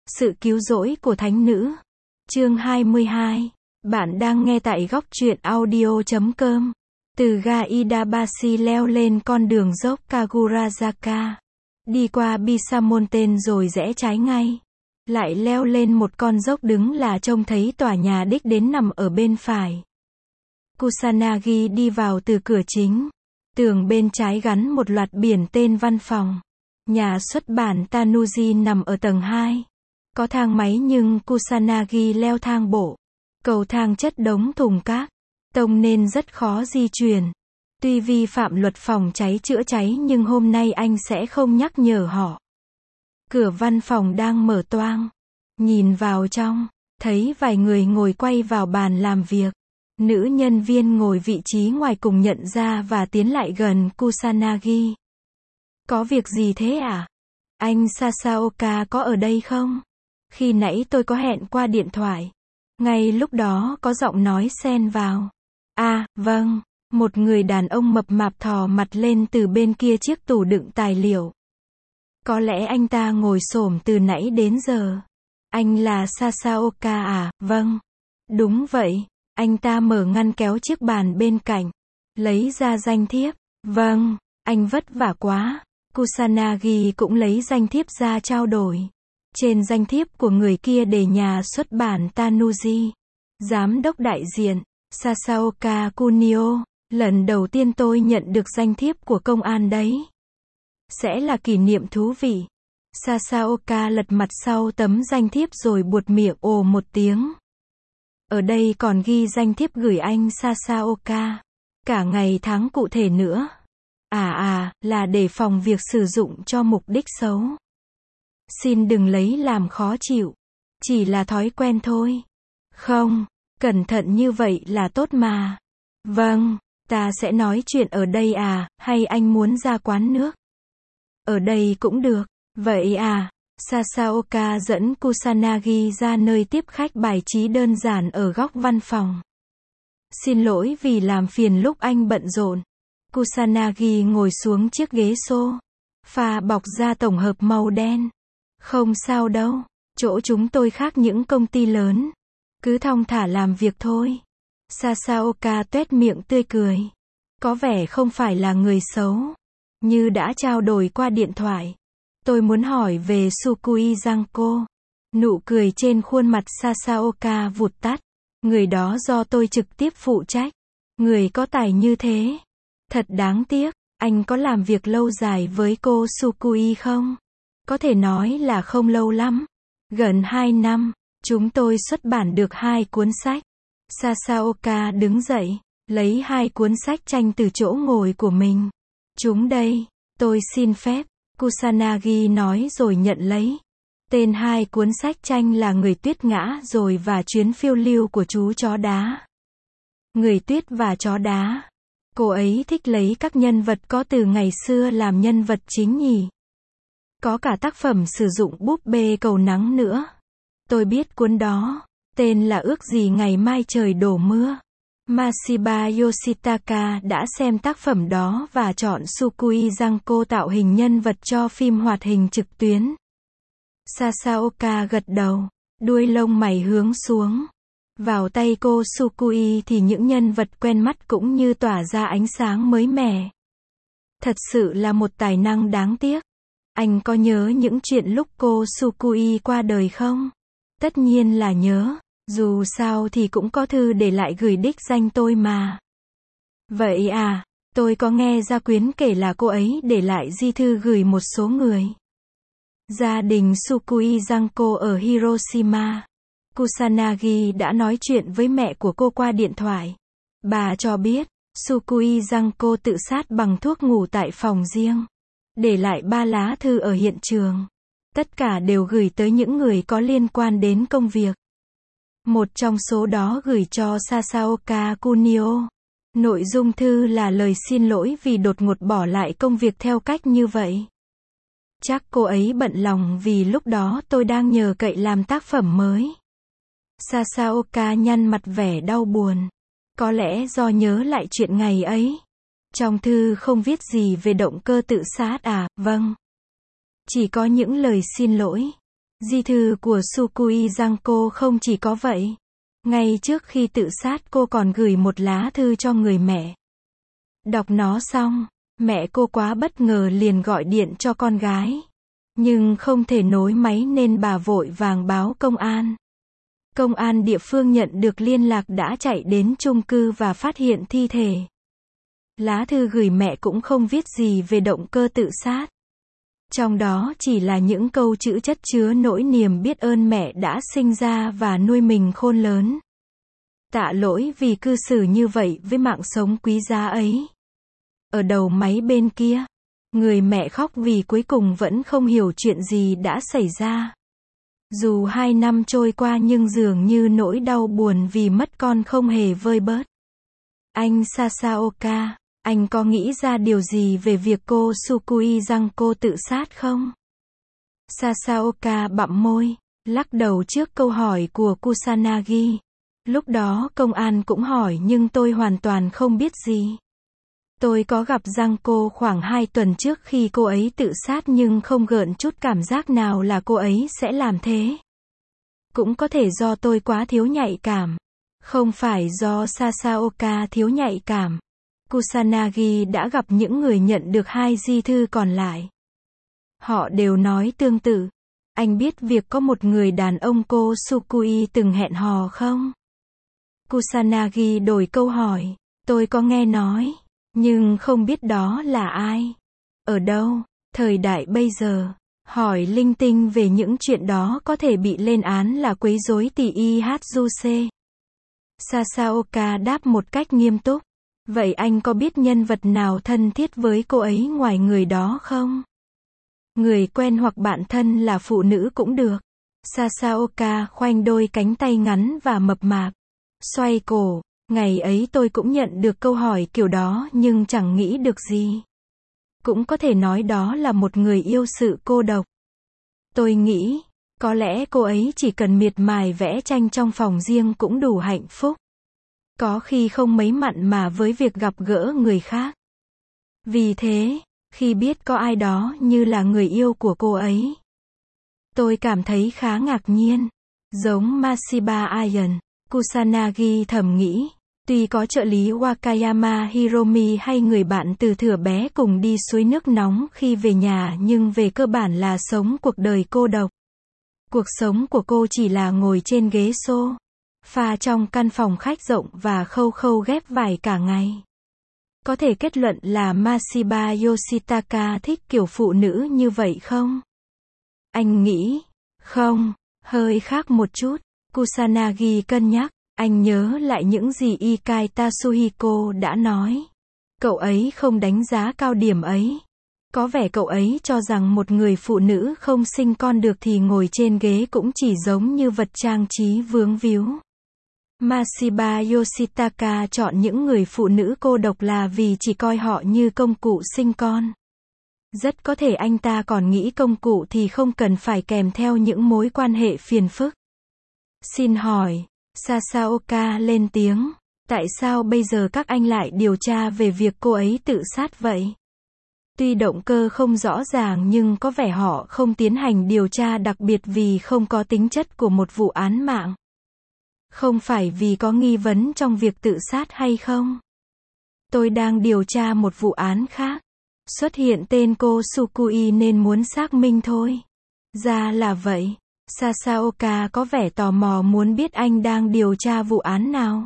Sự cứu rỗi của thánh nữ. Chương 22. Bạn đang nghe tại góc truyện audio.com. Từ ga Idabashi leo lên con đường dốc Kagurazaka. Đi qua Bisamonten rồi rẽ trái ngay. Lại leo lên một con dốc đứng là trông thấy tòa nhà đích đến nằm ở bên phải. Kusanagi đi vào từ cửa chính. Tường bên trái gắn một loạt biển tên văn phòng. Nhà xuất bản Tanuji nằm ở tầng 2. Có thang máy nhưng Kusanagi leo thang bộ. Cầu thang chất đống thùng cát, tông nên rất khó di chuyển. Tuy vi phạm luật phòng cháy chữa cháy nhưng hôm nay anh sẽ không nhắc nhở họ. Cửa văn phòng đang mở toang. Nhìn vào trong, thấy vài người ngồi quay vào bàn làm việc. Nữ nhân viên ngồi vị trí ngoài cùng nhận ra và tiến lại gần Kusanagi. Có việc gì thế à? Anh Sasaoka có ở đây không? Khi nãy tôi có hẹn qua điện thoại. Ngay lúc đó có giọng nói xen vào. À, vâng. Một người đàn ông mập mạp thò mặt lên từ bên kia chiếc tủ đựng tài liệu. Có lẽ anh ta ngồi xổm từ nãy đến giờ. Anh là Sasaoka à? Vâng. Đúng vậy. Anh ta mở ngăn kéo chiếc bàn bên cạnh. Lấy ra danh thiếp. Vâng. Anh vất vả quá. Kusanagi cũng lấy danh thiếp ra trao đổi. Trên danh thiếp của người kia để nhà xuất bản Tanuji. Giám đốc đại diện, Sasaoka Kunio. Lần đầu tiên tôi nhận được danh thiếp của công an đấy. Sẽ là kỷ niệm thú vị. Sasaoka lật mặt sau tấm danh thiếp rồi buột miệng ồ một tiếng. Ở đây còn ghi danh thiếp gửi anh Sasaoka. Cả ngày tháng cụ thể nữa. Là để phòng việc sử dụng cho mục đích xấu. Xin đừng lấy làm khó chịu. Chỉ là thói quen thôi. Không, cẩn thận như vậy là tốt mà. Vâng, ta sẽ nói chuyện ở đây à, hay anh muốn ra quán nước? Ở đây cũng được. Vậy à, Sasaoka dẫn Kusanagi ra nơi tiếp khách bài trí đơn giản ở góc văn phòng. Xin lỗi vì làm phiền lúc anh bận rộn. Kusanagi ngồi xuống chiếc ghế sofa bọc da tổng hợp màu đen. Không sao đâu, chỗ chúng tôi khác những công ty lớn. Cứ thong thả làm việc thôi. Sasaoka tuét miệng tươi cười. Có vẻ không phải là người xấu. Như đã trao đổi qua điện thoại. Tôi muốn hỏi về Sukui Giangco. Nụ cười trên khuôn mặt Sasaoka vụt tắt. Người đó do tôi trực tiếp phụ trách. Người có tài như thế. Thật đáng tiếc, anh có làm việc lâu dài với cô Sukui không? Có thể nói là không lâu lắm. Gần 2 năm, chúng tôi xuất bản được 2 cuốn sách. Sasaoka đứng dậy, lấy 2 cuốn sách tranh từ chỗ ngồi của mình. Chúng đây, tôi xin phép, Kusanagi nói rồi nhận lấy. Tên 2 cuốn sách tranh là Người tuyết ngã rồi và Chuyến phiêu lưu của chú chó đá. Người tuyết và chó đá. Cô ấy thích lấy các nhân vật có từ ngày xưa làm nhân vật chính nhỉ? Có cả tác phẩm sử dụng búp bê cầu nắng nữa. Tôi biết cuốn đó. Tên là Ước gì ngày mai trời đổ mưa. Mashiba Yoshitaka đã xem tác phẩm đó và chọn Sukui Giangco tạo hình nhân vật cho phim hoạt hình trực tuyến. Sasaoka gật đầu. Đuôi lông mày hướng xuống. Vào tay cô Sukui thì những nhân vật quen mắt cũng như tỏa ra ánh sáng mới mẻ. Thật sự là một tài năng đáng tiếc. Anh có nhớ những chuyện lúc cô Sukui qua đời không? Tất nhiên là nhớ. Dù sao thì cũng có thư để lại gửi đích danh tôi mà. Vậy à, tôi có nghe Gia Quyến kể là cô ấy để lại di thư gửi một số người. Gia đình Sukui Giangco ở Hiroshima. Kusanagi đã nói chuyện với mẹ của cô qua điện thoại. Bà cho biết, Sukui Giangco tự sát bằng thuốc ngủ tại phòng riêng. Để lại 3 lá thư ở hiện trường. Tất cả đều gửi tới những người có liên quan đến công việc. Một trong số đó gửi cho Sasaoka Kunio. Nội dung thư là lời xin lỗi vì đột ngột bỏ lại công việc theo cách như vậy. Chắc cô ấy bận lòng vì lúc đó tôi đang nhờ cậy làm tác phẩm mới. Sasaoka nhăn mặt vẻ đau buồn. Có lẽ do nhớ lại chuyện ngày ấy. Trong thư không viết gì về động cơ tự sát à? Vâng. Chỉ có những lời xin lỗi. Di thư của Sukui Giangco không chỉ có vậy. Ngay trước khi tự sát cô còn gửi một lá thư cho người mẹ. Đọc nó xong, mẹ cô quá bất ngờ liền gọi điện cho con gái. Nhưng không thể nối máy nên bà vội vàng báo công an. Công an địa phương nhận được liên lạc đã chạy đến chung cư và phát hiện thi thể. Lá thư gửi mẹ cũng không viết gì về động cơ tự sát. Trong đó chỉ là những câu chữ chất chứa nỗi niềm biết ơn mẹ đã sinh ra và nuôi mình khôn lớn. Tạ lỗi vì cư xử như vậy với mạng sống quý giá ấy. Ở đầu máy bên kia, người mẹ khóc vì cuối cùng vẫn không hiểu chuyện gì đã xảy ra. Dù 2 năm trôi qua nhưng dường như nỗi đau buồn vì mất con không hề vơi bớt. Anh Sasaoka, anh có nghĩ ra điều gì về việc cô Sukui Giangco tự sát không? Sasaoka bặm môi, lắc đầu trước câu hỏi của Kusanagi. Lúc đó công an cũng hỏi nhưng tôi hoàn toàn không biết gì. Tôi có gặp Giangco khoảng 2 tuần trước khi cô ấy tự sát nhưng không gợn chút cảm giác nào là cô ấy sẽ làm thế. Cũng có thể do tôi quá thiếu nhạy cảm. Không phải do Sasaoka thiếu nhạy cảm. Kusanagi đã gặp những người nhận được 2 di thư còn lại. Họ đều nói tương tự. Anh biết việc có một người đàn ông cô Sukui từng hẹn hò không? Kusanagi đổi câu hỏi. Tôi có nghe nói. Nhưng không biết đó là ai. Ở đâu. Thời đại bây giờ. Hỏi linh tinh về những chuyện đó có thể bị lên án là quấy rối tỷ IHJC. Sasaoka đáp một cách nghiêm túc. Vậy anh có biết nhân vật nào thân thiết với cô ấy ngoài người đó không? Người quen hoặc bạn thân là phụ nữ cũng được. Sasaoka khoanh đôi cánh tay ngắn và mập mạp. Xoay cổ. Ngày ấy tôi cũng nhận được câu hỏi kiểu đó nhưng chẳng nghĩ được gì. Cũng có thể nói đó là một người yêu sự cô độc. Tôi nghĩ, có lẽ cô ấy chỉ cần miệt mài vẽ tranh trong phòng riêng cũng đủ hạnh phúc. Có khi không mấy mặn mà với việc gặp gỡ người khác. Vì thế, khi biết có ai đó như là người yêu của cô ấy, tôi cảm thấy khá ngạc nhiên. Giống Mashiba Ayan, Kusanagi thầm nghĩ. Tuy có trợ lý Wakayama Hiromi hay người bạn từ thuở bé cùng đi suối nước nóng khi về nhà nhưng về cơ bản là sống cuộc đời cô độc. Cuộc sống của cô chỉ là ngồi trên ghế sofa trong căn phòng khách rộng và khâu khâu ghép vải cả ngày. Có thể kết luận là Mashiba Yoshitaka thích kiểu phụ nữ như vậy không? Anh nghĩ, không, hơi khác một chút. Kusanagi cân nhắc. Anh nhớ lại những gì Ikai Tatsuhiko đã nói. Cậu ấy không đánh giá cao điểm ấy. Có vẻ cậu ấy cho rằng một người phụ nữ không sinh con được thì ngồi trên ghế cũng chỉ giống như vật trang trí vướng víu. Mashiba Yoshitaka chọn những người phụ nữ cô độc là vì chỉ coi họ như công cụ sinh con. Rất có thể anh ta còn nghĩ công cụ thì không cần phải kèm theo những mối quan hệ phiền phức. Xin hỏi. Sasaoka lên tiếng. Tại sao bây giờ các anh lại điều tra về việc cô ấy tự sát vậy? Tuy động cơ không rõ ràng nhưng có vẻ họ không tiến hành điều tra đặc biệt vì không có tính chất của một vụ án mạng. Không phải vì có nghi vấn trong việc tự sát hay không? Tôi đang điều tra một vụ án khác. Xuất hiện tên cô Sukui nên muốn xác minh thôi. Ra là vậy. Sasaoka có vẻ tò mò muốn biết anh đang điều tra vụ án nào.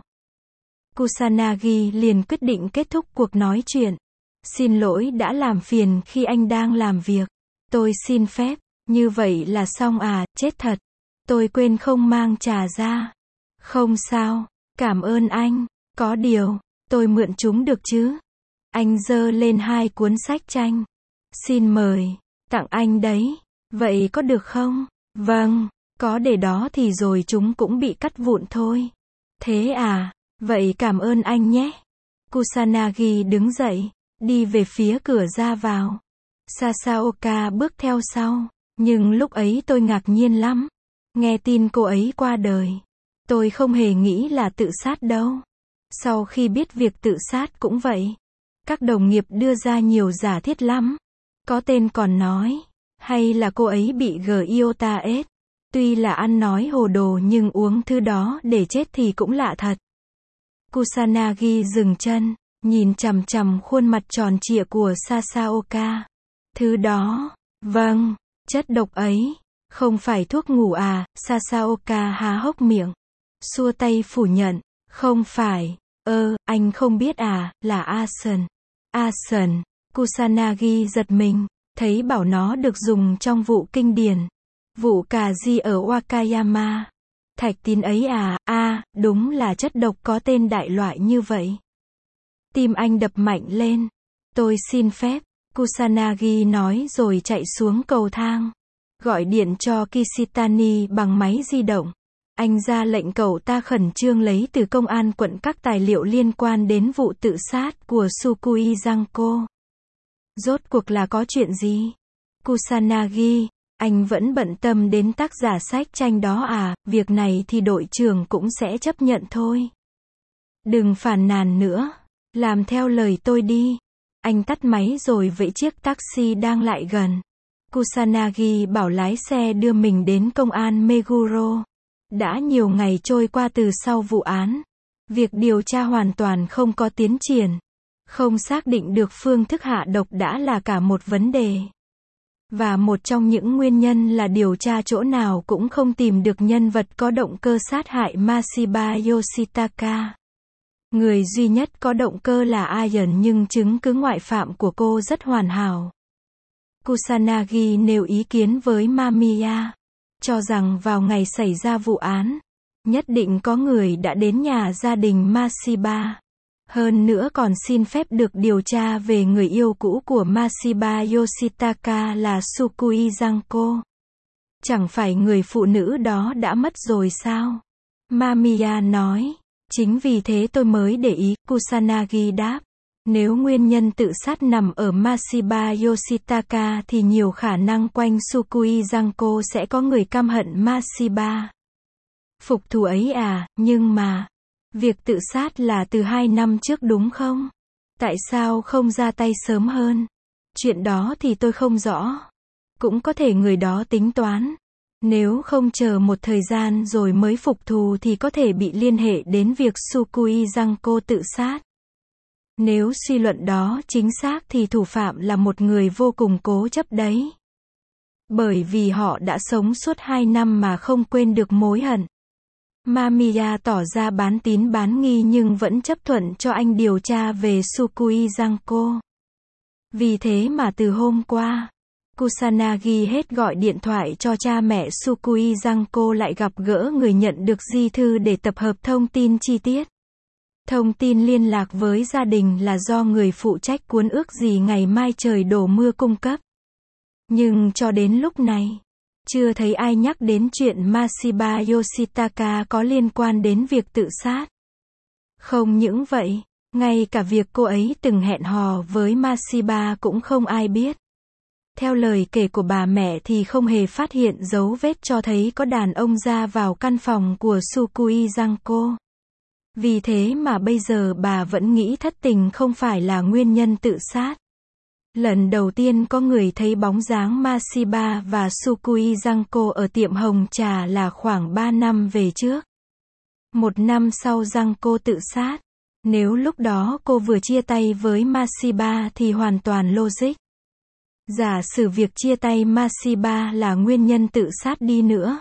Kusanagi liền quyết định kết thúc cuộc nói chuyện. Xin lỗi đã làm phiền khi anh đang làm việc. Tôi xin phép. Như vậy là xong à, chết thật. Tôi quên không mang trà ra. Không sao. Cảm ơn anh. Có điều, tôi mượn chúng được chứ? Anh giơ lên 2 cuốn sách tranh. Xin mời. Tặng anh đấy. Vậy có được không? Vâng, có để đó thì rồi chúng cũng bị cắt vụn thôi. Thế à, vậy cảm ơn anh nhé. Kusanagi đứng dậy, đi về phía cửa ra vào. Sasaoka bước theo sau, nhưng lúc ấy tôi ngạc nhiên lắm. Nghe tin cô ấy qua đời. Tôi không hề nghĩ là tự sát đâu. Sau khi biết việc tự sát cũng vậy. Các đồng nghiệp đưa ra nhiều giả thiết lắm. Có tên còn nói. Hay là cô ấy bị Giota S. Tuy là ăn nói hồ đồ nhưng uống thứ đó để chết thì cũng lạ thật. Kusanagi dừng chân, nhìn chằm chằm khuôn mặt tròn trịa của Sasaoka. Thứ đó, vâng, chất độc ấy, không phải thuốc ngủ à? Sasaoka há hốc miệng, xua tay phủ nhận, không phải, anh không biết à, là Asen. Asen, Kusanagi giật mình, thấy bảo nó được dùng trong vụ kinh điển, vụ cà ri ở Wakayama. Thạch tín ấy à, đúng là chất độc có tên đại loại như vậy. Tim anh đập mạnh lên. Tôi xin phép, Kusanagi nói rồi chạy xuống cầu thang. Gọi điện cho Kishitani bằng máy di động. Anh ra lệnh cậu ta khẩn trương lấy từ công an quận các tài liệu liên quan đến vụ tự sát của Sukui Giangco. Rốt cuộc là có chuyện gì? Kusanagi, anh vẫn bận tâm đến tác giả sách tranh đó à, việc này thì đội trưởng cũng sẽ chấp nhận thôi. Đừng phàn nàn nữa, làm theo lời tôi đi. Anh tắt máy rồi vẫy chiếc taxi đang lại gần. Kusanagi bảo lái xe đưa mình đến công an Meguro. Đã nhiều ngày trôi qua từ sau vụ án. Việc điều tra hoàn toàn không có tiến triển. Không xác định được phương thức hạ độc đã là cả một vấn đề. Và một trong những nguyên nhân là điều tra chỗ nào cũng không tìm được nhân vật có động cơ sát hại Mashiba Yoshitaka. Người duy nhất có động cơ là Ayan nhưng chứng cứ ngoại phạm của cô rất hoàn hảo. Kusanagi nêu ý kiến với Mamiya, cho rằng vào ngày xảy ra vụ án, nhất định có người đã đến nhà gia đình Mashiba. Hơn nữa còn xin phép được điều tra về người yêu cũ của Mashiba Yoshitaka là Sukui Giangco. Chẳng phải người phụ nữ đó đã mất rồi sao? Mamiya nói. Chính vì thế tôi mới để ý, Kusanagi đáp. Nếu nguyên nhân tự sát nằm ở Mashiba Yoshitaka thì nhiều khả năng quanh Sukui Giangco sẽ có người căm hận Mashiba. Phục thù ấy à, nhưng mà, việc tự sát là từ 2 năm trước đúng không? Tại sao không ra tay sớm hơn? Chuyện đó thì tôi không rõ. Cũng có thể người đó tính toán. Nếu không chờ một thời gian rồi mới phục thù thì có thể bị liên hệ đến việc Sukui Giangco tự sát. Nếu suy luận đó chính xác thì thủ phạm là một người vô cùng cố chấp đấy. Bởi vì họ đã sống suốt 2 năm mà không quên được mối hận. Mamiya tỏ ra bán tín bán nghi nhưng vẫn chấp thuận cho anh điều tra về Sukui Giangco. Vì thế mà từ hôm qua, Kusanagi hết gọi điện thoại cho cha mẹ Sukui Giangco lại gặp gỡ người nhận được di thư để tập hợp thông tin chi tiết. Thông tin liên lạc với gia đình là do người phụ trách cuốn ước gì ngày mai trời đổ mưa cung cấp. Nhưng cho đến lúc này, chưa thấy ai nhắc đến chuyện Mashiba Yoshitaka có liên quan đến việc tự sát. Không những vậy, ngay cả việc cô ấy từng hẹn hò với Mashiba cũng không ai biết. Theo lời kể của bà mẹ thì không hề phát hiện dấu vết cho thấy có đàn ông ra vào căn phòng của Sukui Giangco. Vì thế mà bây giờ bà vẫn nghĩ thất tình không phải là nguyên nhân tự sát. Lần đầu tiên có người thấy bóng dáng Mashiba và Sukui Giangco ở tiệm hồng trà là khoảng 3 năm về trước. 1 năm sau Giangco tự sát. Nếu lúc đó cô vừa chia tay với Mashiba thì hoàn toàn logic. Giả sử việc chia tay Mashiba là nguyên nhân tự sát đi nữa.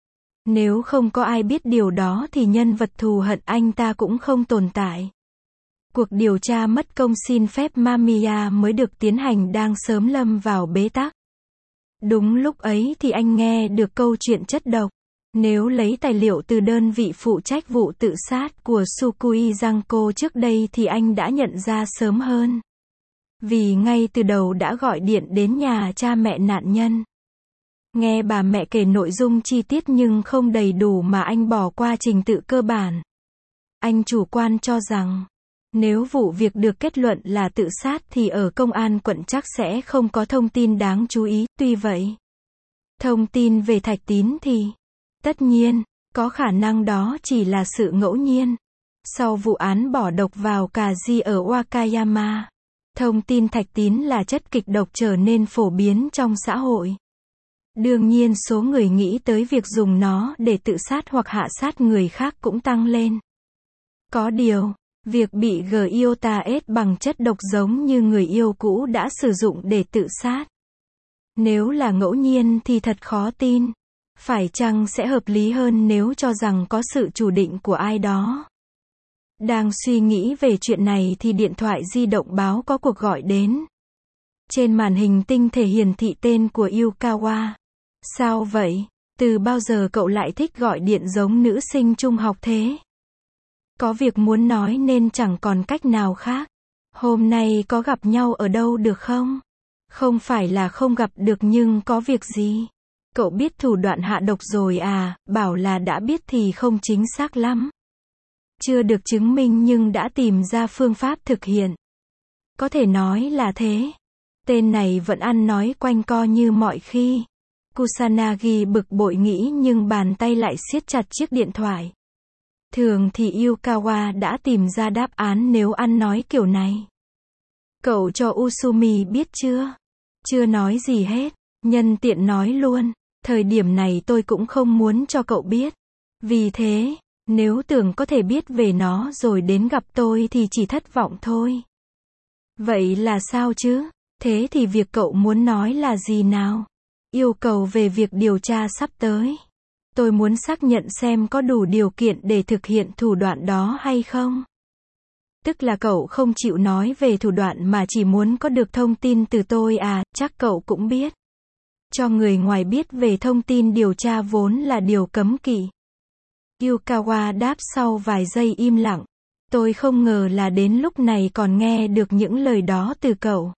Nếu không có ai biết điều đó thì nhân vật thù hận anh ta cũng không tồn tại. Cuộc điều tra mất công xin phép Mamiya mới được tiến hành đang sớm lâm vào bế tắc. Đúng lúc ấy thì anh nghe được câu chuyện chất độc. Nếu lấy tài liệu từ đơn vị phụ trách vụ tự sát của Sukui Giangco trước đây thì anh đã nhận ra sớm hơn. Vì ngay từ đầu đã gọi điện đến nhà cha mẹ nạn nhân. Nghe bà mẹ kể nội dung chi tiết nhưng không đầy đủ mà anh bỏ qua trình tự cơ bản. Anh chủ quan cho rằng, nếu vụ việc được kết luận là tự sát thì ở công an quận chắc sẽ không có thông tin đáng chú ý. Tuy vậy, thông tin về Thạch Tín thì, tất nhiên, có khả năng đó chỉ là sự ngẫu nhiên. Sau vụ án bỏ độc vào cà ri ở Wakayama, thông tin Thạch Tín là chất kịch độc trở nên phổ biến trong xã hội. Đương nhiên số người nghĩ tới việc dùng nó để tự sát hoặc hạ sát người khác cũng tăng lên. Có điều, việc bị Giota ết bằng chất độc giống như người yêu cũ đã sử dụng để tự sát. Nếu là ngẫu nhiên thì thật khó tin. Phải chăng sẽ hợp lý hơn nếu cho rằng có sự chủ định của ai đó? Đang suy nghĩ về chuyện này thì điện thoại di động báo có cuộc gọi đến. Trên màn hình tinh thể hiển thị tên của Yukawa. Sao vậy? Từ bao giờ cậu lại thích gọi điện giống nữ sinh trung học thế? Có việc muốn nói nên chẳng còn cách nào khác. Hôm nay có gặp nhau ở đâu được không? Không phải là không gặp được nhưng có việc gì? Cậu biết thủ đoạn hạ độc rồi à? Bảo là đã biết thì không chính xác lắm. Chưa được chứng minh nhưng đã tìm ra phương pháp thực hiện. Có thể nói là thế. Tên này vẫn ăn nói quanh co như mọi khi. Kusanagi bực bội nghĩ nhưng bàn tay lại siết chặt chiếc điện thoại. Thường thì Yukawa đã tìm ra đáp án nếu ăn nói kiểu này. Cậu cho Usumi biết chưa? Chưa nói gì hết. Nhân tiện nói luôn. Thời điểm này tôi cũng không muốn cho cậu biết. Vì thế, nếu tưởng có thể biết về nó rồi đến gặp tôi thì chỉ thất vọng thôi. Vậy là sao chứ? Thế thì việc cậu muốn nói là gì nào? Yêu cầu về việc điều tra sắp tới. Tôi muốn xác nhận xem có đủ điều kiện để thực hiện thủ đoạn đó hay không. Tức là cậu không chịu nói về thủ đoạn mà chỉ muốn có được thông tin từ tôi à? Chắc cậu cũng biết. Cho người ngoài biết về thông tin điều tra vốn là điều cấm kỵ. Yukawa đáp sau vài giây im lặng. Tôi không ngờ là đến lúc này còn nghe được những lời đó từ cậu.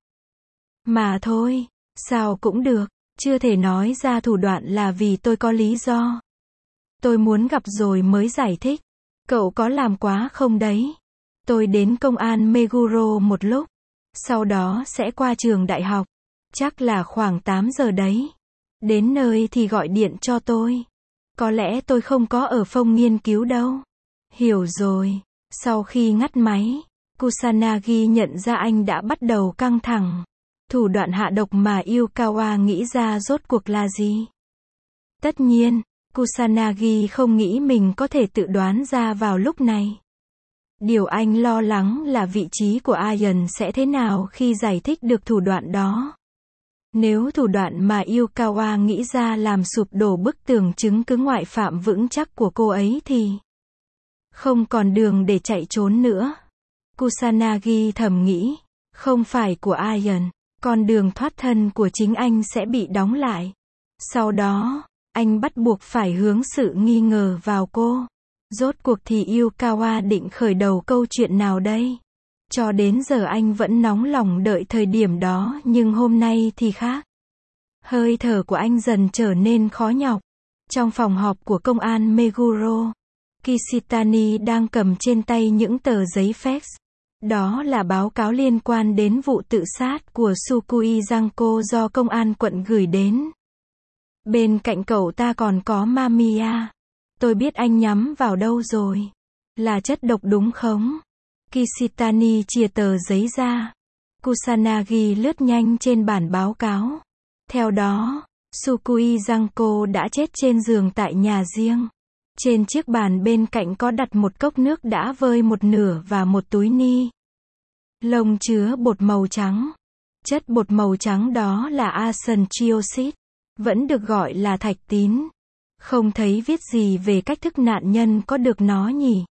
Mà thôi, sao cũng được, chưa thể nói ra thủ đoạn là vì tôi có lý do. Tôi muốn gặp rồi mới giải thích. Cậu có làm quá không đấy? Tôi đến công an Meguro một lúc. Sau đó sẽ qua trường đại học. Chắc là khoảng 8 giờ đấy. Đến nơi thì gọi điện cho tôi. Có lẽ tôi không có ở phòng nghiên cứu đâu. Hiểu rồi. Sau khi ngắt máy, Kusanagi nhận ra anh đã bắt đầu căng thẳng. Thủ đoạn hạ độc mà Yukawa nghĩ ra rốt cuộc là gì? Tất nhiên, Kusanagi không nghĩ mình có thể tự đoán ra vào lúc này. Điều anh lo lắng là vị trí của Aion sẽ thế nào khi giải thích được thủ đoạn đó. Nếu thủ đoạn mà Yukawa nghĩ ra làm sụp đổ bức tường chứng cứ ngoại phạm vững chắc của cô ấy thì không còn đường để chạy trốn nữa. Kusanagi thầm nghĩ, không phải của Aion, con đường thoát thân của chính anh sẽ bị đóng lại. Sau đó, anh bắt buộc phải hướng sự nghi ngờ vào cô. Rốt cuộc thì Yukawa định khởi đầu câu chuyện nào đây? Cho đến giờ anh vẫn nóng lòng đợi thời điểm đó nhưng hôm nay thì khác. Hơi thở của anh dần trở nên khó nhọc. Trong phòng họp của công an Meguro, Kishitani đang cầm trên tay những tờ giấy fax. Đó là báo cáo liên quan đến vụ tự sát của Sukui Giangco do công an quận gửi đến. Bên cạnh cậu ta còn có Mamiya. Tôi biết anh nhắm vào đâu rồi. Là chất độc đúng không? Kishitani chia tờ giấy ra. Kusanagi lướt nhanh trên bản báo cáo. Theo đó, Sukui Giangco đã chết trên giường tại nhà riêng. Trên chiếc bàn bên cạnh có đặt một cốc nước đã vơi một nửa và một túi ni lông chứa bột màu trắng. Chất bột màu trắng đó là arsen trioxide, vẫn được gọi là thạch tín. Không thấy viết gì về cách thức nạn nhân có được nó nhỉ?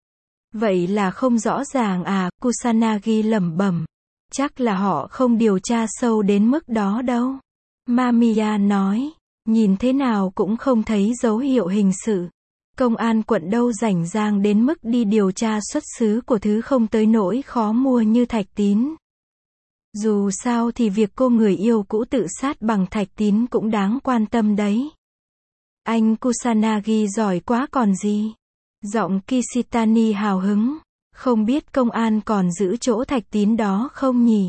Vậy là không rõ ràng à? Kusanagi lẩm bẩm. Chắc là họ không điều tra sâu đến mức đó đâu. Mamiya nói, nhìn thế nào cũng không thấy dấu hiệu hình sự. Công an quận đâu rảnh rang đến mức đi điều tra xuất xứ của thứ không tới nỗi khó mua như thạch tín. Dù sao thì việc cô người yêu cũ tự sát bằng thạch tín cũng đáng quan tâm đấy. Anh Kusanagi giỏi quá còn gì. Giọng Kishitani hào hứng. Không biết công an còn giữ chỗ thạch tín đó không nhỉ?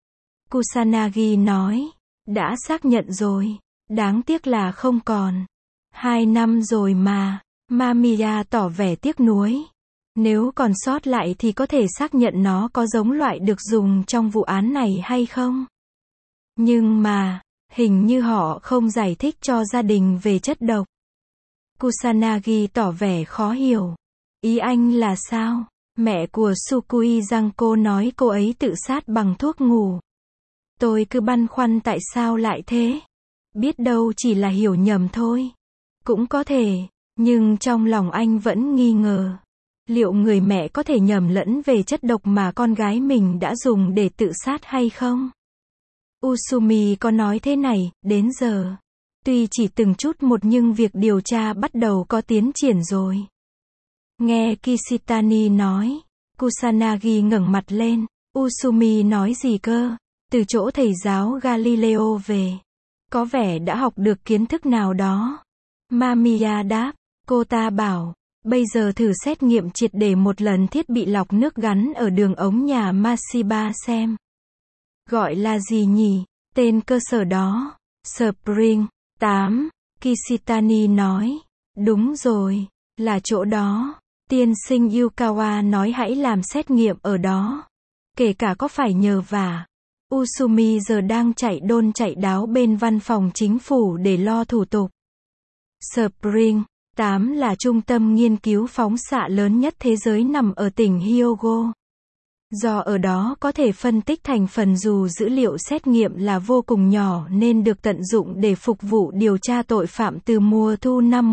Kusanagi nói. Đã xác nhận rồi. Đáng tiếc là không còn. 2 năm rồi mà. Mamiya tỏ vẻ tiếc nuối. Nếu còn sót lại thì có thể xác nhận nó có giống loại được dùng trong vụ án này hay không? Nhưng mà, Hình như họ không giải thích cho gia đình về chất độc. Kusanagi tỏ vẻ khó hiểu. Ý anh là sao? Mẹ của Sukui Giangco nói cô ấy tự sát bằng thuốc ngủ. Tôi cứ băn khoăn tại sao lại thế. Biết đâu chỉ là hiểu nhầm thôi. Cũng có thể, nhưng trong lòng anh vẫn nghi ngờ. Liệu người mẹ có thể nhầm lẫn về chất độc mà con gái mình đã dùng để tự sát hay không? Usumi có nói thế này, đến giờ. Tuy chỉ từng chút một nhưng việc điều tra bắt đầu có tiến triển rồi. Nghe Kishitani nói, Kusanagi ngẩng mặt lên. Usumi nói gì cơ? Từ chỗ thầy giáo Galileo về. Có vẻ đã học được kiến thức nào đó. Mamiya đáp, cô ta bảo, bây giờ thử xét nghiệm triệt để một lần thiết bị lọc nước gắn ở đường ống nhà Mashiba xem. Gọi là gì nhỉ? Tên cơ sở đó. Spring 8, Kishitani nói. Đúng rồi, là chỗ đó. Tiên sinh Yukawa nói hãy làm xét nghiệm ở đó. Kể cả có phải nhờ vả. Usumi giờ đang chạy đôn chạy đáo bên văn phòng chính phủ để lo thủ tục. Spring 8 là trung tâm nghiên cứu phóng xạ lớn nhất thế giới nằm ở tỉnh Hyogo. Do ở đó có thể phân tích thành phần dù dữ liệu xét nghiệm là vô cùng nhỏ nên được tận dụng để phục vụ điều tra tội phạm từ mùa thu năm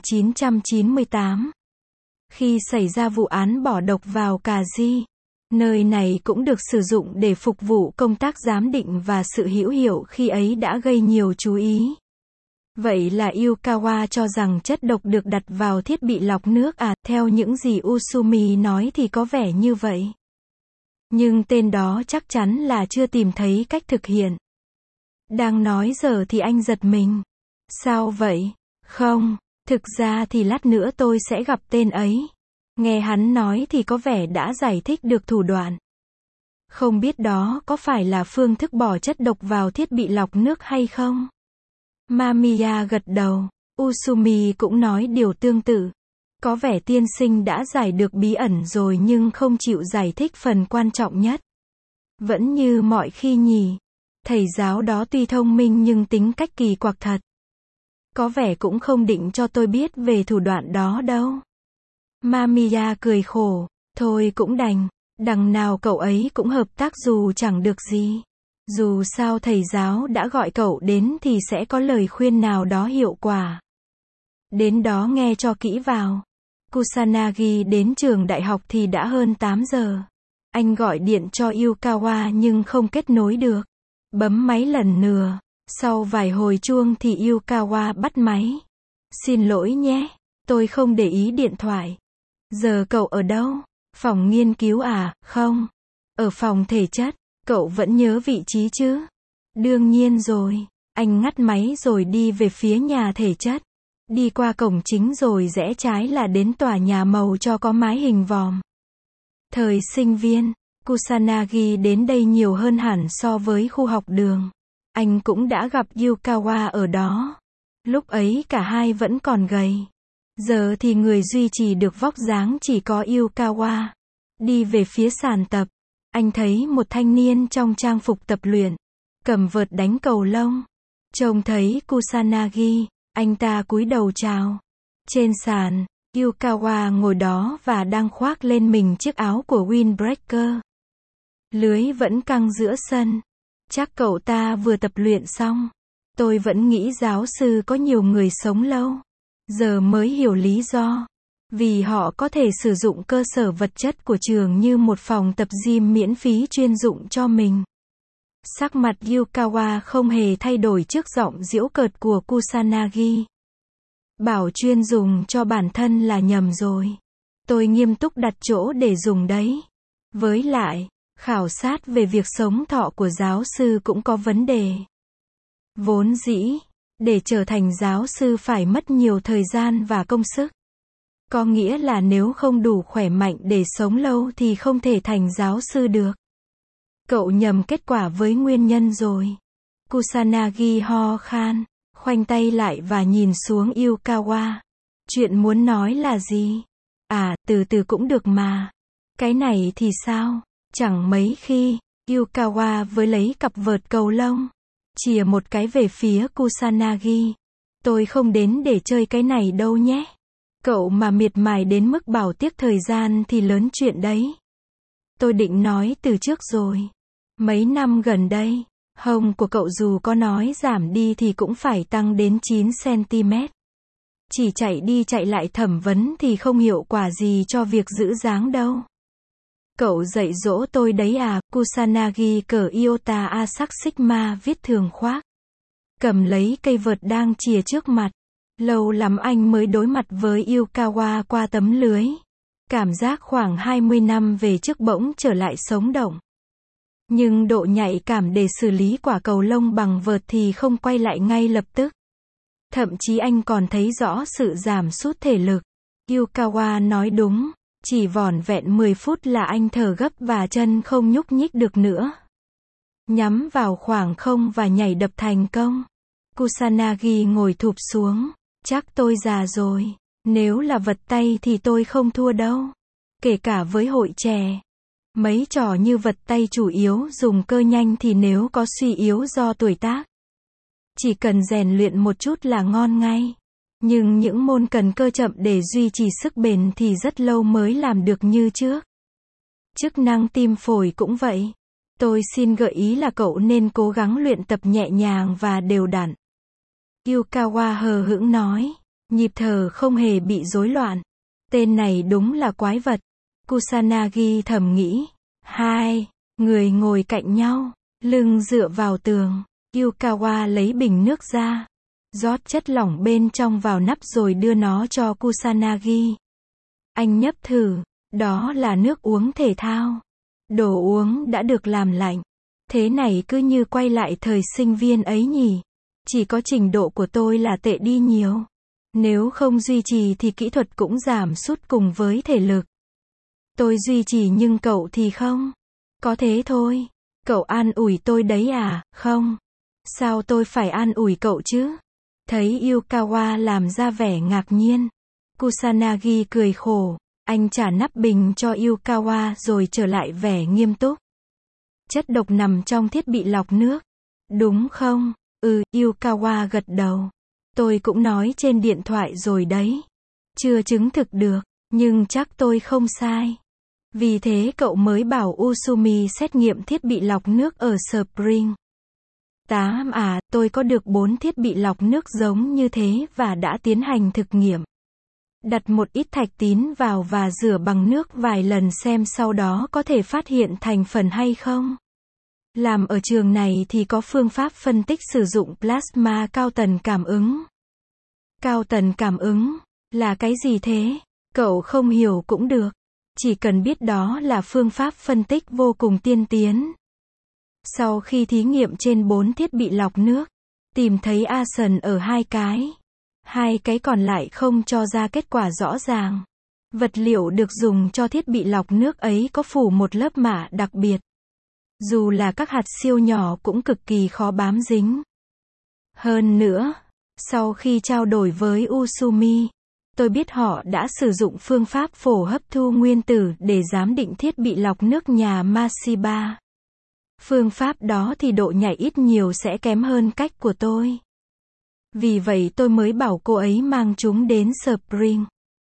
1998. Khi xảy ra vụ án bỏ độc vào Kaji, nơi này cũng được sử dụng để phục vụ công tác giám định và sự hữu hiệu khi ấy đã gây nhiều chú ý. Vậy là Yukawa cho rằng chất độc được đặt vào thiết bị lọc nước à, theo những gì Usumi nói thì có vẻ như vậy. Nhưng tên đó chắc chắn là chưa tìm thấy cách thực hiện. Đang nói giờ thì anh giật mình. Sao vậy? Không, thực ra thì lát nữa tôi sẽ gặp tên ấy. Nghe hắn nói thì có vẻ đã giải thích được thủ đoạn. Không biết đó có phải là phương thức bỏ chất độc vào thiết bị lọc nước hay không? Mamiya gật đầu. Usumi cũng nói điều tương tự. Có vẻ tiên sinh đã giải được bí ẩn rồi nhưng không chịu giải thích phần quan trọng nhất. Vẫn như mọi khi nhỉ. Thầy giáo đó tuy thông minh nhưng tính cách kỳ quặc thật. Có vẻ cũng không định cho tôi biết về thủ đoạn đó đâu. Mamiya cười khổ. Thôi cũng đành. Đằng nào cậu ấy cũng hợp tác dù chẳng được gì. Dù sao thầy giáo đã gọi cậu đến thì sẽ có lời khuyên nào đó hiệu quả. Đến đó nghe cho kỹ vào. Kusanagi đến trường đại học thì đã hơn 8 giờ. Anh gọi điện cho Yukawa nhưng không kết nối được. Bấm máy lần nữa. Sau vài hồi chuông thì Yukawa bắt máy. Xin lỗi nhé, tôi không để ý điện thoại. Giờ cậu ở đâu? Phòng nghiên cứu à? Không. Ở phòng thể chất. Cậu vẫn nhớ vị trí chứ? Đương nhiên rồi. Anh ngắt máy rồi đi về phía nhà thể chất. Đi qua cổng chính rồi rẽ trái là đến tòa nhà màu cho có mái hình vòm. Thời sinh viên, Kusanagi đến đây nhiều hơn hẳn so với khu học đường. Anh cũng đã gặp Yukawa ở đó. Lúc ấy cả hai vẫn còn gầy. Giờ thì người duy trì được vóc dáng chỉ có Yukawa. Đi về phía sàn tập. Anh thấy một thanh niên trong trang phục tập luyện. Cầm vợt đánh cầu lông. Trông thấy Kusanagi. Anh ta cúi đầu chào. Trên sàn, Yukawa ngồi đó và đang khoác lên mình chiếc áo của windbreaker. Lưới vẫn căng giữa sân. Chắc cậu ta vừa tập luyện xong. Tôi vẫn nghĩ giáo sư có nhiều người sống lâu. Giờ mới hiểu lý do. Vì họ có thể sử dụng cơ sở vật chất của trường như một phòng tập gym miễn phí chuyên dụng cho mình. Sắc mặt Yukawa không hề thay đổi trước giọng giễu cợt của Kusanagi. Bảo chuyên dùng cho bản thân là nhầm rồi. Tôi nghiêm túc đặt chỗ để dùng đấy. Với lại, khảo sát về việc sống thọ của giáo sư cũng có vấn đề. Vốn dĩ, để trở thành giáo sư phải mất nhiều thời gian và công sức. Có nghĩa là nếu không đủ khỏe mạnh để sống lâu thì không thể thành giáo sư được. Cậu nhầm kết quả với nguyên nhân rồi. Kusanagi ho khan, khoanh tay lại và nhìn xuống Yukawa. Chuyện muốn nói là gì? À, từ từ cũng được mà. Cái này thì sao? Chẳng mấy khi, Yukawa với lấy cặp vợt cầu lông. chìa một cái về phía Kusanagi. Tôi không đến để chơi cái này đâu nhé. Cậu mà miệt mài đến mức bảo tiếc thời gian thì lớn chuyện đấy. Tôi định nói từ trước rồi. Mấy năm gần đây, hông của cậu dù có nói giảm đi thì cũng phải tăng đến 9 cm. Chỉ chạy đi chạy lại thẩm vấn thì không hiệu quả gì cho việc giữ dáng đâu. Cậu dạy dỗ tôi đấy à, Kusanagi cờ Iota Asac Sigma viết thường khoác. Cầm lấy cây vợt đang chìa trước mặt. Lâu lắm anh mới đối mặt với Yukawa qua tấm lưới. Cảm giác khoảng 20 năm về trước bỗng trở lại sống động. Nhưng độ nhạy cảm để xử lý quả cầu lông bằng vợt thì không quay lại ngay lập tức. Thậm chí anh còn thấy rõ sự giảm sút thể lực. Yukawa nói đúng, chỉ vỏn vẹn 10 phút là anh thở gấp và chân không nhúc nhích được nữa. Nhắm vào khoảng không và nhảy đập thành công. Kusanagi ngồi thụp xuống. Chắc tôi già rồi. Nếu là vật tay thì tôi không thua đâu. Kể cả với hội trẻ. Mấy trò như vật tay chủ yếu dùng cơ nhanh thì nếu có suy yếu do tuổi tác. Chỉ cần rèn luyện một chút là ngon ngay. Nhưng những môn cần cơ chậm để duy trì sức bền thì rất lâu mới làm được như trước. Chức năng tim phổi cũng vậy. Tôi xin gợi ý là cậu nên cố gắng luyện tập nhẹ nhàng và đều đặn. Yukawa hờ hững nói. Nhịp thở không hề bị rối loạn. Tên này đúng là quái vật. Kusanagi thầm nghĩ. Hai người ngồi cạnh nhau, lưng dựa vào tường. Yukawa lấy bình nước ra. Rót chất lỏng bên trong vào nắp rồi đưa nó cho Kusanagi. Anh nhấp thử. Đó là nước uống thể thao. Đồ uống đã được làm lạnh. Thế này cứ như quay lại thời sinh viên ấy nhỉ. Chỉ có trình độ của tôi là tệ đi nhiều. Nếu không duy trì thì kỹ thuật cũng giảm sút cùng với thể lực. Tôi duy trì nhưng cậu thì không. Có thế thôi. Cậu an ủi tôi đấy à, không? Sao tôi phải an ủi cậu chứ? Thấy Yukawa làm ra vẻ ngạc nhiên. Kusanagi cười khổ. Anh trả nắp bình cho Yukawa rồi trở lại vẻ nghiêm túc. Chất độc nằm trong thiết bị lọc nước. Đúng không? Yukawa gật đầu. Tôi cũng nói trên điện thoại rồi đấy. Chưa chứng thực được, nhưng chắc tôi không sai. Vì thế cậu mới bảo Usumi xét nghiệm thiết bị lọc nước ở Spring. Tôi có được 4 thiết bị lọc nước giống như thế và đã tiến hành thực nghiệm. Đặt một ít thạch tín vào và rửa bằng nước vài lần xem sau đó có thể phát hiện thành phần hay không. Làm ở trường này thì có phương pháp phân tích sử dụng plasma cao tần cảm ứng. Cao tần cảm ứng là cái gì thế? Cậu không hiểu cũng được. Chỉ cần biết đó là phương pháp phân tích vô cùng tiên tiến. Sau khi thí nghiệm trên 4 thiết bị lọc nước, tìm thấy arsen ở 2 cái còn lại không cho ra kết quả rõ ràng. Vật liệu được dùng cho thiết bị lọc nước ấy có phủ một lớp mạ đặc biệt. Dù là các hạt siêu nhỏ cũng cực kỳ khó bám dính. Hơn nữa, sau khi trao đổi với Usumi, tôi biết họ đã sử dụng phương pháp phổ hấp thu nguyên tử để giám định thiết bị lọc nước nhà Mashiba. Phương pháp đó thì độ nhạy ít nhiều sẽ kém hơn cách của tôi. Vì vậy tôi mới bảo cô ấy mang chúng đến Spring.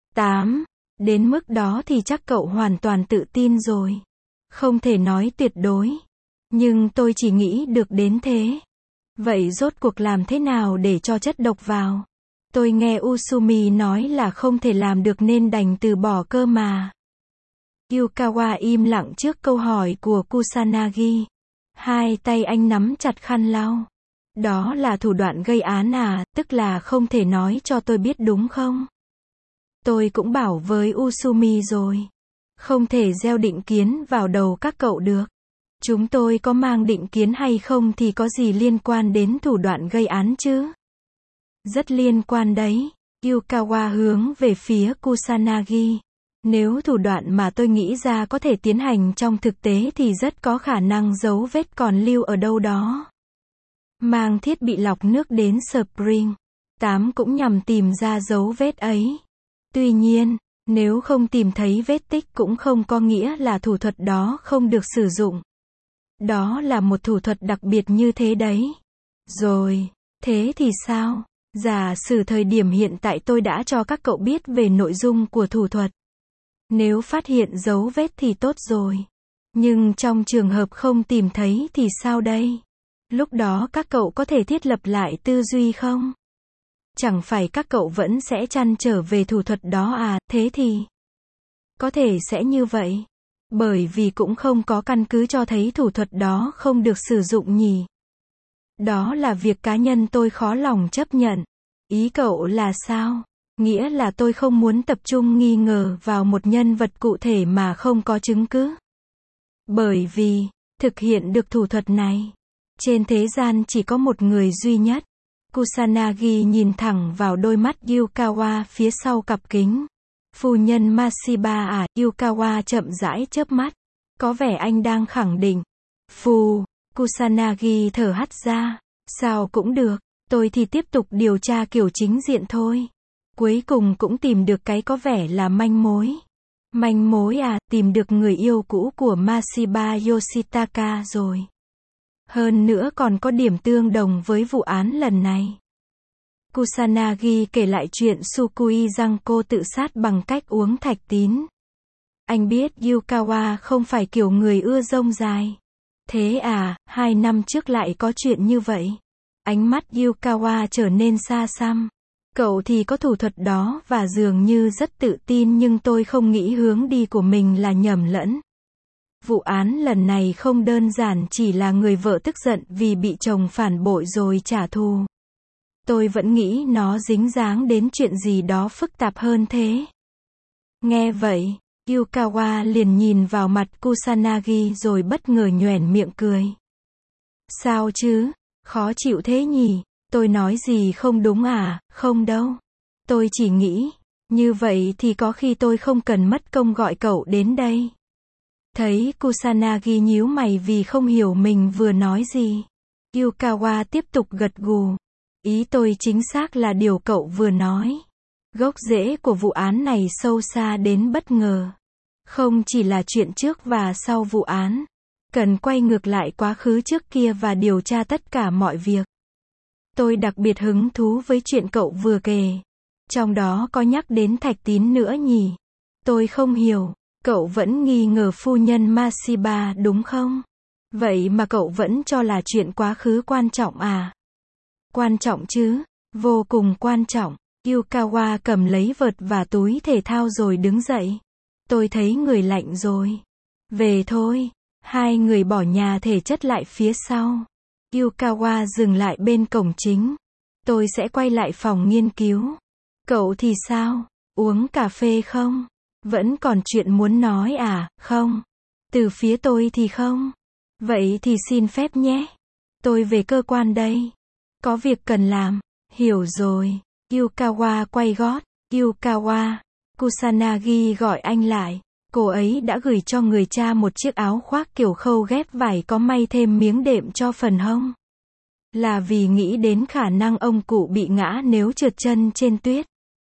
Đến mức đó thì chắc cậu hoàn toàn tự tin rồi. Không thể nói tuyệt đối. Nhưng tôi chỉ nghĩ được đến thế. Vậy rốt cuộc làm thế nào để cho chất độc vào? Tôi nghe Usumi nói là không thể làm được nên đành từ bỏ cơ mà. Yukawa im lặng trước câu hỏi của Kusanagi. Hai tay anh nắm chặt khăn lau. Đó là thủ đoạn gây án à, tức là không thể nói cho tôi biết đúng không? Tôi cũng bảo với Usumi rồi. Không thể gieo định kiến vào đầu các cậu được. Chúng tôi có mang định kiến hay không thì có gì liên quan đến thủ đoạn gây án chứ? Rất liên quan đấy. Yukawa hướng về phía Kusanagi. Nếu thủ đoạn mà tôi nghĩ ra có thể tiến hành trong thực tế thì rất có khả năng dấu vết còn lưu ở đâu đó. Mang thiết bị lọc nước đến Spring. Cũng nhằm tìm ra dấu vết ấy. Tuy nhiên, nếu không tìm thấy vết tích cũng không có nghĩa là thủ thuật đó không được sử dụng. Đó là một thủ thuật đặc biệt như thế đấy. Rồi, thế thì sao? Giả sử thời điểm hiện tại tôi đã cho các cậu biết về nội dung của thủ thuật. Nếu phát hiện dấu vết thì tốt rồi. Nhưng trong trường hợp không tìm thấy thì sao đây? Lúc đó các cậu có thể thiết lập lại tư duy không? Chẳng phải các cậu vẫn sẽ trăn trở về thủ thuật đó à, thế thì có thể sẽ như vậy. Bởi vì cũng không có căn cứ cho thấy thủ thuật đó không được sử dụng nhỉ. Đó là việc cá nhân tôi khó lòng chấp nhận. Ý cậu là sao? Nghĩa là tôi không muốn tập trung nghi ngờ vào một nhân vật cụ thể mà không có chứng cứ. Bởi vì, thực hiện được thủ thuật này, trên thế gian chỉ có một người duy nhất. Kusanagi nhìn thẳng vào đôi mắt Yukawa phía sau cặp kính. Phu nhân Mashiba à, Yukawa chậm rãi chớp mắt. Có vẻ anh đang khẳng định. Kusanagi thở hắt ra. Sao cũng được, tôi thì tiếp tục điều tra kiểu chính diện thôi. Cuối cùng cũng tìm được cái có vẻ là manh mối. Manh mối à, tìm được người yêu cũ của Mashiba Yoshitaka rồi. Hơn nữa còn có điểm tương đồng với vụ án lần này. Kusanagi kể lại chuyện Sukui Giangco tự sát bằng cách uống thạch tín. Anh biết Yukawa không phải kiểu người ưa rông dài. Thế à, 2 năm trước lại có chuyện như vậy. Ánh mắt Yukawa trở nên xa xăm. Cậu thì có thủ thuật đó và dường như rất tự tin nhưng tôi không nghĩ hướng đi của mình là nhầm lẫn. Vụ án lần này không đơn giản chỉ là người vợ tức giận vì bị chồng phản bội rồi trả thù. Tôi vẫn nghĩ nó dính dáng đến chuyện gì đó phức tạp hơn thế. Nghe vậy, Yukawa liền nhìn vào mặt Kusanagi rồi bất ngờ nhoẻn miệng cười. Sao chứ? Khó chịu thế nhỉ? Tôi nói gì không đúng à? Không đâu. Tôi chỉ nghĩ, như vậy thì có khi tôi không cần mất công gọi cậu đến đây. Thấy Kusanagi nhíu mày vì không hiểu mình vừa nói gì. Yukawa tiếp tục gật gù. Ý tôi chính xác là điều cậu vừa nói. Gốc rễ của vụ án này sâu xa đến bất ngờ. Không chỉ là chuyện trước và sau vụ án. Cần quay ngược lại quá khứ trước kia và điều tra tất cả mọi việc. Tôi đặc biệt hứng thú với chuyện cậu vừa kể. Trong đó có nhắc đến thạch tín nữa nhỉ? Tôi không hiểu. Cậu vẫn nghi ngờ phu nhân Mashiba đúng không? Vậy mà cậu vẫn cho là chuyện quá khứ quan trọng à? Quan trọng chứ, vô cùng quan trọng. Yukawa cầm lấy vợt và túi thể thao rồi đứng dậy. Tôi thấy người lạnh rồi. Về thôi. Hai người bỏ nhà thể chất lại phía sau. Yukawa dừng lại bên cổng chính. Tôi sẽ quay lại phòng nghiên cứu. Cậu thì sao? Uống cà phê không? Vẫn còn chuyện muốn nói à? Không. Từ phía tôi thì không. Vậy thì xin phép nhé. Tôi về cơ quan đây. Có việc cần làm. Hiểu rồi. Yukawa quay gót. Yukawa. Kusanagi gọi anh lại. Cô ấy đã gửi cho người cha một chiếc áo khoác kiểu khâu ghép vải có may thêm miếng đệm cho phần hông. Là vì nghĩ đến khả năng ông cụ bị ngã nếu trượt chân trên tuyết.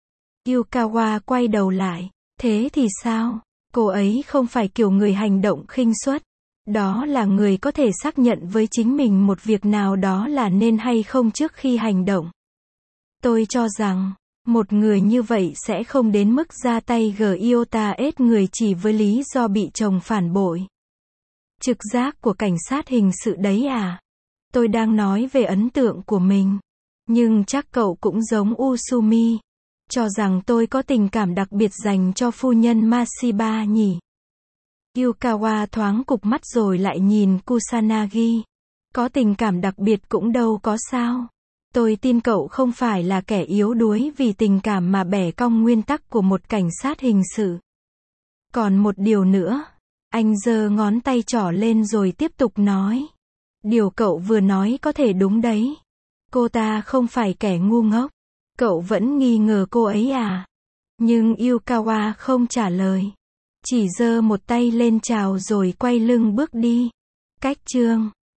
Yukawa quay đầu lại. Thế thì sao? Cô ấy không phải kiểu người hành động khinh suất. Đó là người có thể xác nhận với chính mình một việc nào đó là nên hay không trước khi hành động. Tôi cho rằng, một người như vậy sẽ không đến mức ra tay giota ết người chỉ với lý do bị chồng phản bội. Trực giác của cảnh sát hình sự đấy à? Tôi đang nói về ấn tượng của mình. Nhưng chắc cậu cũng giống Usumi. Cho rằng tôi có tình cảm đặc biệt dành cho phu nhân Mashiba nhỉ? Yukawa thoáng cụp mắt rồi lại nhìn Kusanagi. Có tình cảm đặc biệt cũng đâu có sao. Tôi tin cậu không phải là kẻ yếu đuối vì tình cảm mà bẻ cong nguyên tắc của một cảnh sát hình sự. Còn một điều nữa. Anh giơ ngón tay trỏ lên rồi tiếp tục nói. Điều cậu vừa nói có thể đúng đấy. Cô ta không phải kẻ ngu ngốc. Cậu vẫn nghi ngờ cô ấy à? Nhưng Yukawa không trả lời. Chỉ giơ một tay lên chào rồi quay lưng bước đi. Cách chương